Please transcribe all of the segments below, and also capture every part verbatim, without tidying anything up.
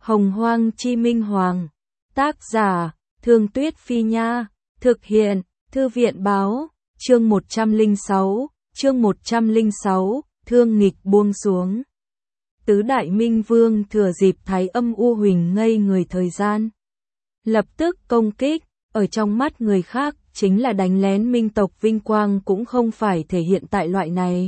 Hồng Hoang Chi Minh Hoàng. Tác giả, Thương Tuyết Phi Nha. Thực hiện, Thư viện Báo. Chương một trăm lẻ sáu, chương một trăm lẻ sáu, thương nghịch buông xuống. Tứ Đại Minh Vương thừa dịp Thái Âm U Huỳnh ngây người thời gian, lập tức công kích, ở trong mắt người khác, chính là đánh lén Minh tộc vinh quang cũng không phải thể hiện tại loại này.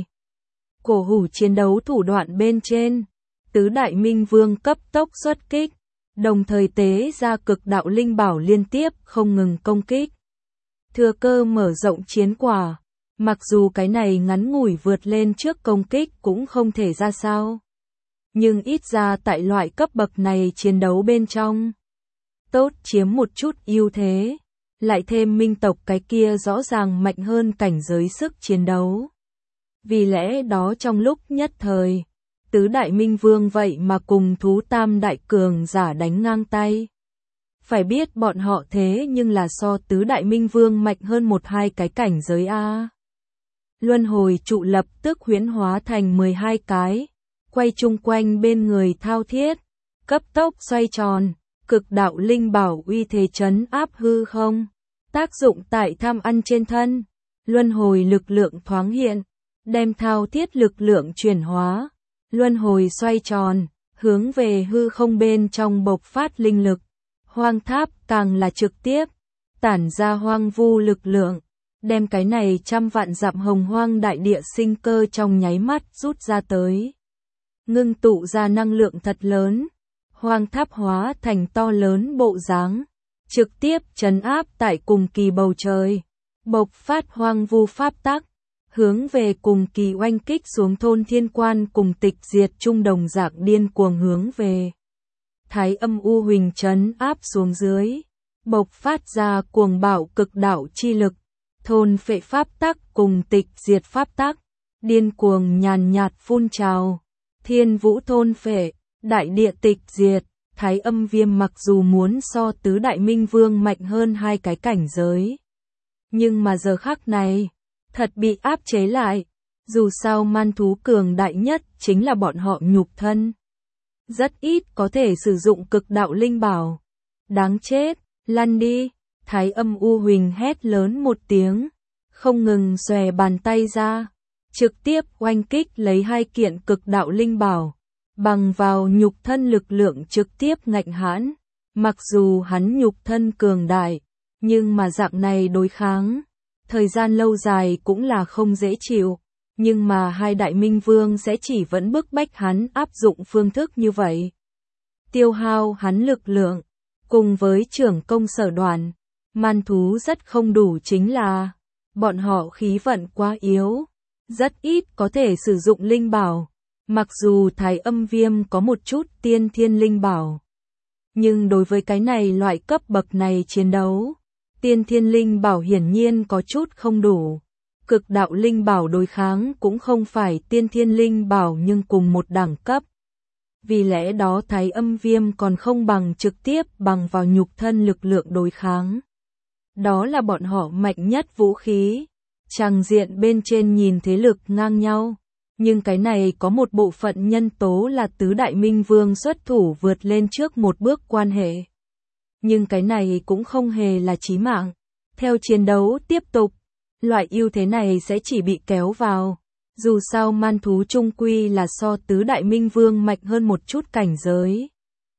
Cổ hủ chiến đấu thủ đoạn bên trên, Tứ Đại Minh Vương cấp tốc xuất kích, đồng thời tế ra cực đạo linh bảo liên tiếp không ngừng công kích. Thừa cơ mở rộng chiến quả, mặc dù cái này ngắn ngủi vượt lên trước công kích cũng không thể ra sao. Nhưng ít ra tại loại cấp bậc này chiến đấu bên trong, tốt chiếm một chút ưu thế, lại thêm Minh tộc cái kia rõ ràng mạnh hơn cảnh giới sức chiến đấu. Vì lẽ đó trong lúc nhất thời, Tứ Đại Minh Vương vậy mà cùng thú tam đại cường giả đánh ngang tay. Phải biết bọn họ thế nhưng là so Tứ Đại Minh Vương mạnh hơn một hai cái cảnh giới A. Luân hồi trụ lập tức huyễn hóa thành mười hai cái, quay chung quanh bên người thao thiết, cấp tốc xoay tròn, cực đạo linh bảo uy thế trấn áp hư không. Tác dụng tại tham ăn trên thân, luân hồi lực lượng thoáng hiện, đem thao thiết lực lượng chuyển hóa, luân hồi xoay tròn, hướng về hư không bên trong bộc phát linh lực. Hoang tháp càng là trực tiếp, tản ra hoang vu lực lượng, đem cái này trăm vạn dặm hồng hoang đại địa sinh cơ trong nháy mắt rút ra tới. Ngưng tụ ra năng lượng thật lớn, hoang tháp hóa thành to lớn bộ dáng, trực tiếp trấn áp tại cùng kỳ bầu trời, bộc phát hoang vu pháp tắc, hướng về cùng kỳ oanh kích xuống thôn thiên quan cùng tịch diệt trung đồng dạng điên cuồng hướng về. Thái Âm U Huỳnh trấn áp xuống dưới, bộc phát ra cuồng bạo cực đạo chi lực, thôn phệ pháp tắc cùng tịch diệt pháp tắc, điên cuồng nhàn nhạt phun trào, thiên vũ thôn phệ, đại địa tịch diệt. Thái Âm Viêm mặc dù muốn so Tứ Đại Minh Vương mạnh hơn hai cái cảnh giới, nhưng mà giờ khắc này, thật bị áp chế lại, dù sao man thú cường đại nhất chính là bọn họ nhục thân. Rất ít có thể sử dụng cực đạo linh bảo. Đáng chết, lăn đi, Thái Âm U Huỳnh hét lớn một tiếng, không ngừng xòe bàn tay ra, trực tiếp oanh kích lấy hai kiện cực đạo linh bảo. Bằng vào nhục thân lực lượng trực tiếp ngạnh hãn, mặc dù hắn nhục thân cường đại, nhưng mà dạng này đối kháng, thời gian lâu dài cũng là không dễ chịu, nhưng mà hai đại minh vương sẽ chỉ vẫn bức bách hắn áp dụng phương thức như vậy. Tiêu hao hắn lực lượng, cùng với trưởng công sở đoàn, man thú rất không đủ chính là, bọn họ khí vận quá yếu, rất ít có thể sử dụng linh bảo. Mặc dù Thái Âm Viêm có một chút tiên thiên linh bảo, nhưng đối với cái này loại cấp bậc này chiến đấu, tiên thiên linh bảo hiển nhiên có chút không đủ. Cực đạo linh bảo đối kháng cũng không phải tiên thiên linh bảo nhưng cùng một đẳng cấp. Vì lẽ đó Thái Âm Viêm còn không bằng trực tiếp bằng vào nhục thân lực lượng đối kháng. Đó là bọn họ mạnh nhất vũ khí. Tràng diện bên trên nhìn thế lực ngang nhau. Nhưng cái này có một bộ phận nhân tố là Tứ Đại Minh Vương xuất thủ vượt lên trước một bước quan hệ. Nhưng cái này cũng không hề là chí mạng. Theo chiến đấu tiếp tục, loại ưu thế này sẽ chỉ bị kéo vào. Dù sao man thú trung quy là so Tứ Đại Minh Vương mạnh hơn một chút cảnh giới.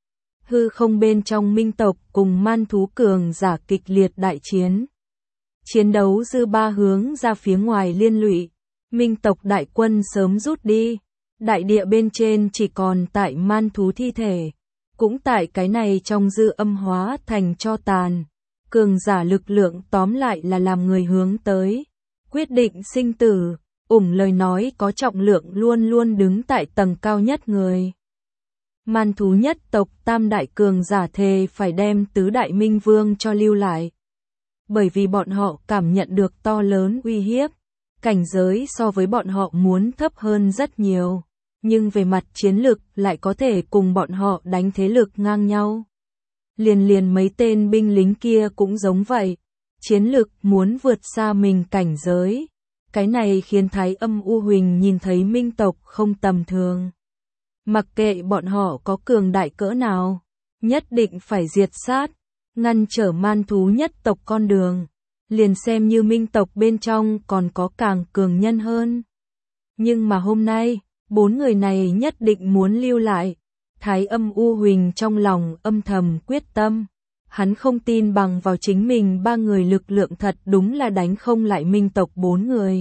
Hư không bên trong Minh tộc cùng man thú cường giả kịch liệt đại chiến. Chiến đấu dư ba hướng ra phía ngoài liên lụy. Minh tộc đại quân sớm rút đi, đại địa bên trên chỉ còn tại man thú thi thể, cũng tại cái này trong dư âm hóa thành cho tàn. Cường giả lực lượng tóm lại là làm người hướng tới, quyết định sinh tử, ủng lời nói có trọng lượng luôn luôn đứng tại tầng cao nhất người. Man thú nhất tộc tam đại cường giả thề phải đem Tứ Đại Minh Vương cho lưu lại. Bởi vì bọn họ cảm nhận được to lớn uy hiếp. Cảnh giới so với bọn họ muốn thấp hơn rất nhiều, nhưng về mặt chiến lực lại có thể cùng bọn họ đánh thế lực ngang nhau. Liền liền mấy tên binh lính kia cũng giống vậy, chiến lực muốn vượt xa mình cảnh giới. Cái này khiến Thái Âm U Huỳnh nhìn thấy Minh tộc không tầm thường. Mặc kệ bọn họ có cường đại cỡ nào, nhất định phải diệt sát, ngăn trở man thú nhất tộc con đường, liền xem như minh tộc bên trong còn có càng cường nhân hơn. Nhưng mà hôm nay, bốn người này nhất định muốn lưu lại. Thái Âm U Huỳnh trong lòng âm thầm quyết tâm. Hắn không tin bằng vào chính mình ba người lực lượng thật đúng là đánh không lại minh tộc bốn người.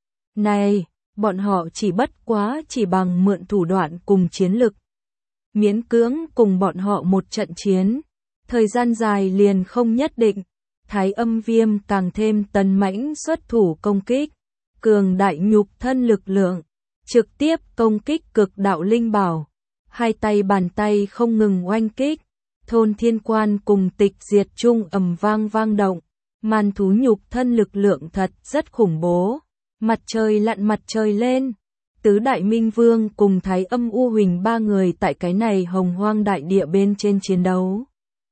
Này, bọn họ chỉ bất quá chỉ bằng mượn thủ đoạn cùng chiến lực. Miễn cưỡng cùng bọn họ một trận chiến. Thời gian dài liền không nhất định. Thái Âm Viêm càng thêm tấn mãnh xuất thủ công kích. Cường đại nhục thân lực lượng. Trực tiếp công kích cực đạo linh bảo. Hai tay bàn tay không ngừng oanh kích. Thôn Thiên Quan cùng Tịch Diệt Trung ầm vang vang động. Man thú nhục thân lực lượng thật rất khủng bố. Mặt trời lặn mặt trời lên. Tứ Đại Minh Vương cùng Thái Âm U Huỳnh ba người tại cái này hồng hoang đại địa bên trên chiến đấu.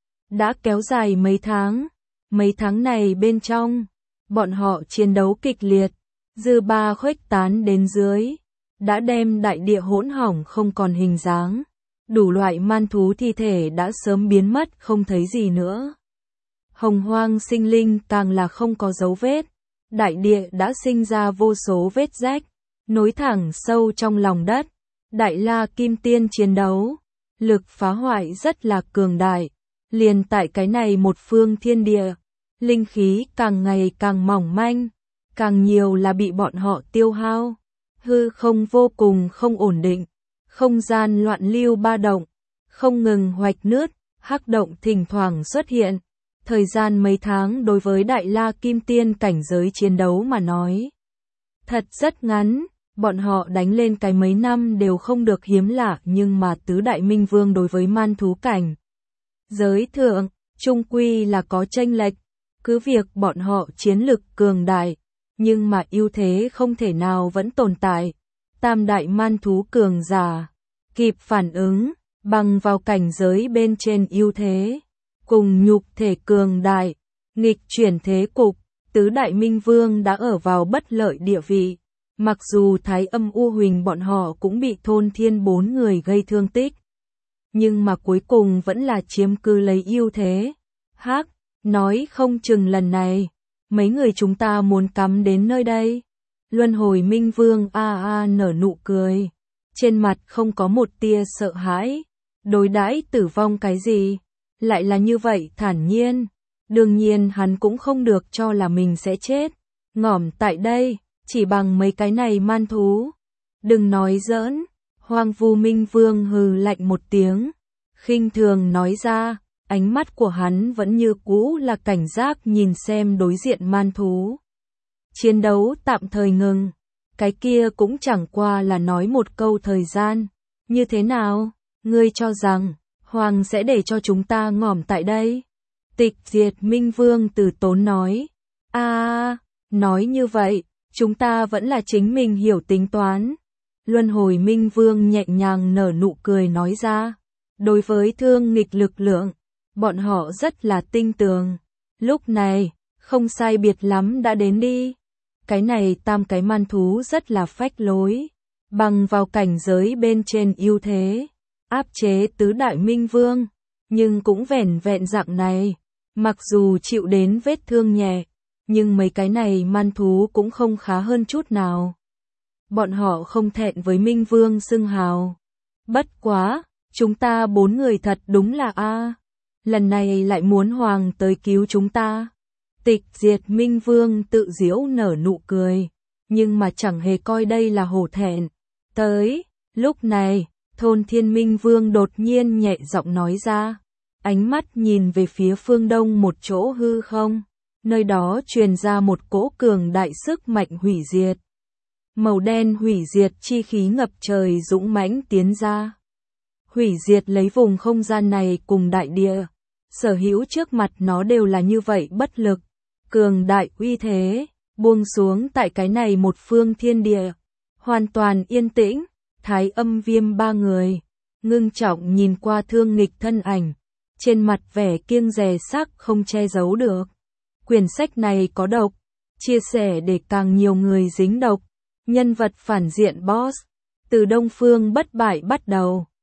Đã kéo dài mấy tháng. Mấy tháng này bên trong, bọn họ chiến đấu kịch liệt. Dư ba khuếch tán đến dưới. Đã đem đại địa hỗn hỏng không còn hình dáng. Đủ loại man thú thi thể đã sớm biến mất không thấy gì nữa. Hồng hoang sinh linh càng là không có dấu vết. Đại địa đã sinh ra vô số vết rách, nối thẳng sâu trong lòng đất. Đại La Kim Tiên chiến đấu, lực phá hoại rất là cường đại. Liền tại cái này một phương thiên địa, linh khí càng ngày càng mỏng manh, càng nhiều là bị bọn họ tiêu hao. Hư không vô cùng không ổn định, không gian loạn lưu ba động, không ngừng hoạch nứt, hắc động thỉnh thoảng xuất hiện. Thời gian mấy tháng đối với Đại La Kim Tiên cảnh giới chiến đấu mà nói. Thật rất ngắn, bọn họ đánh lên cái mấy năm đều không được hiếm lạ, nhưng mà tứ đại minh vương đối với man thú cảnh giới thượng, trung quy là có chênh lệch. Cứ việc bọn họ chiến lực cường đại, nhưng mà ưu thế không thể nào vẫn tồn tại. Tam đại man thú cường giả, kịp phản ứng, bằng vào cảnh giới bên trên ưu thế, cùng nhục thể cường đại, nghịch chuyển thế cục, tứ đại minh vương đã ở vào bất lợi địa vị. Mặc dù Thái Âm U Huỳnh bọn họ cũng bị Thôn Thiên bốn người gây thương tích, nhưng mà cuối cùng vẫn là chiếm cứ lấy ưu thế. Hắc, nói không chừng lần này, mấy người chúng ta muốn cắm đến nơi đây. Luân Hồi Minh Vương a a nở nụ cười, trên mặt không có một tia sợ hãi. Đối đãi tử vong cái gì, lại là như vậy thản nhiên. Đương nhiên hắn cũng không được cho là mình sẽ chết. Ngỏm tại đây, chỉ bằng mấy cái này man thú. Đừng nói giỡn. Hoang Vu Minh Vương hừ lạnh một tiếng, khinh thường nói ra. Ánh mắt của hắn vẫn như cũ là cảnh giác nhìn xem đối diện man thú. Chiến đấu tạm thời ngừng, cái kia cũng chẳng qua là nói một câu thời gian. Như thế nào, ngươi cho rằng, Hoàng sẽ để cho chúng ta ngỏm tại đây? Tịch Diệt Minh Vương từ tốn nói. A, à, nói như vậy, chúng ta vẫn là chính mình hiểu tính toán. Luân Hồi Minh Vương nhẹ nhàng nở nụ cười nói ra. Đối với thương nghịch lực lượng, bọn họ rất là tinh tường. Lúc này, không sai biệt lắm đã đến đi. Cái này tam cái man thú rất là phách lối. Bằng vào cảnh giới bên trên ưu thế, áp chế tứ đại minh vương. Nhưng cũng vẻn vẹn dạng này. Mặc dù chịu đến vết thương nhẹ, nhưng mấy cái này man thú cũng không khá hơn chút nào. Bọn họ không thẹn với minh vương xưng hào. Bất quá, chúng ta bốn người thật đúng là a. Lần này lại muốn Hoàng tới cứu chúng ta. Tịch Diệt Minh Vương tự giễu nở nụ cười, nhưng mà chẳng hề coi đây là hổ thẹn. Tới, lúc này, Thôn Thiên Minh Vương đột nhiên nhẹ giọng nói ra, ánh mắt nhìn về phía phương đông một chỗ hư không, nơi đó truyền ra một cỗ cường đại sức mạnh hủy diệt. Màu đen hủy diệt chi khí ngập trời dũng mãnh tiến ra. Hủy diệt lấy vùng không gian này cùng đại địa. Sở hữu trước mặt nó đều là như vậy bất lực, cường đại uy thế, buông xuống tại cái này một phương thiên địa. Hoàn toàn yên tĩnh, Thái Âm Viêm ba người, ngưng trọng nhìn qua thương nghịch thân ảnh, trên mặt vẻ kiêng dè sắc không che giấu được. Quyển sách này có độc, chia sẻ để càng nhiều người dính độc. Nhân vật phản diện boss, từ Đông Phương bất bại bắt đầu.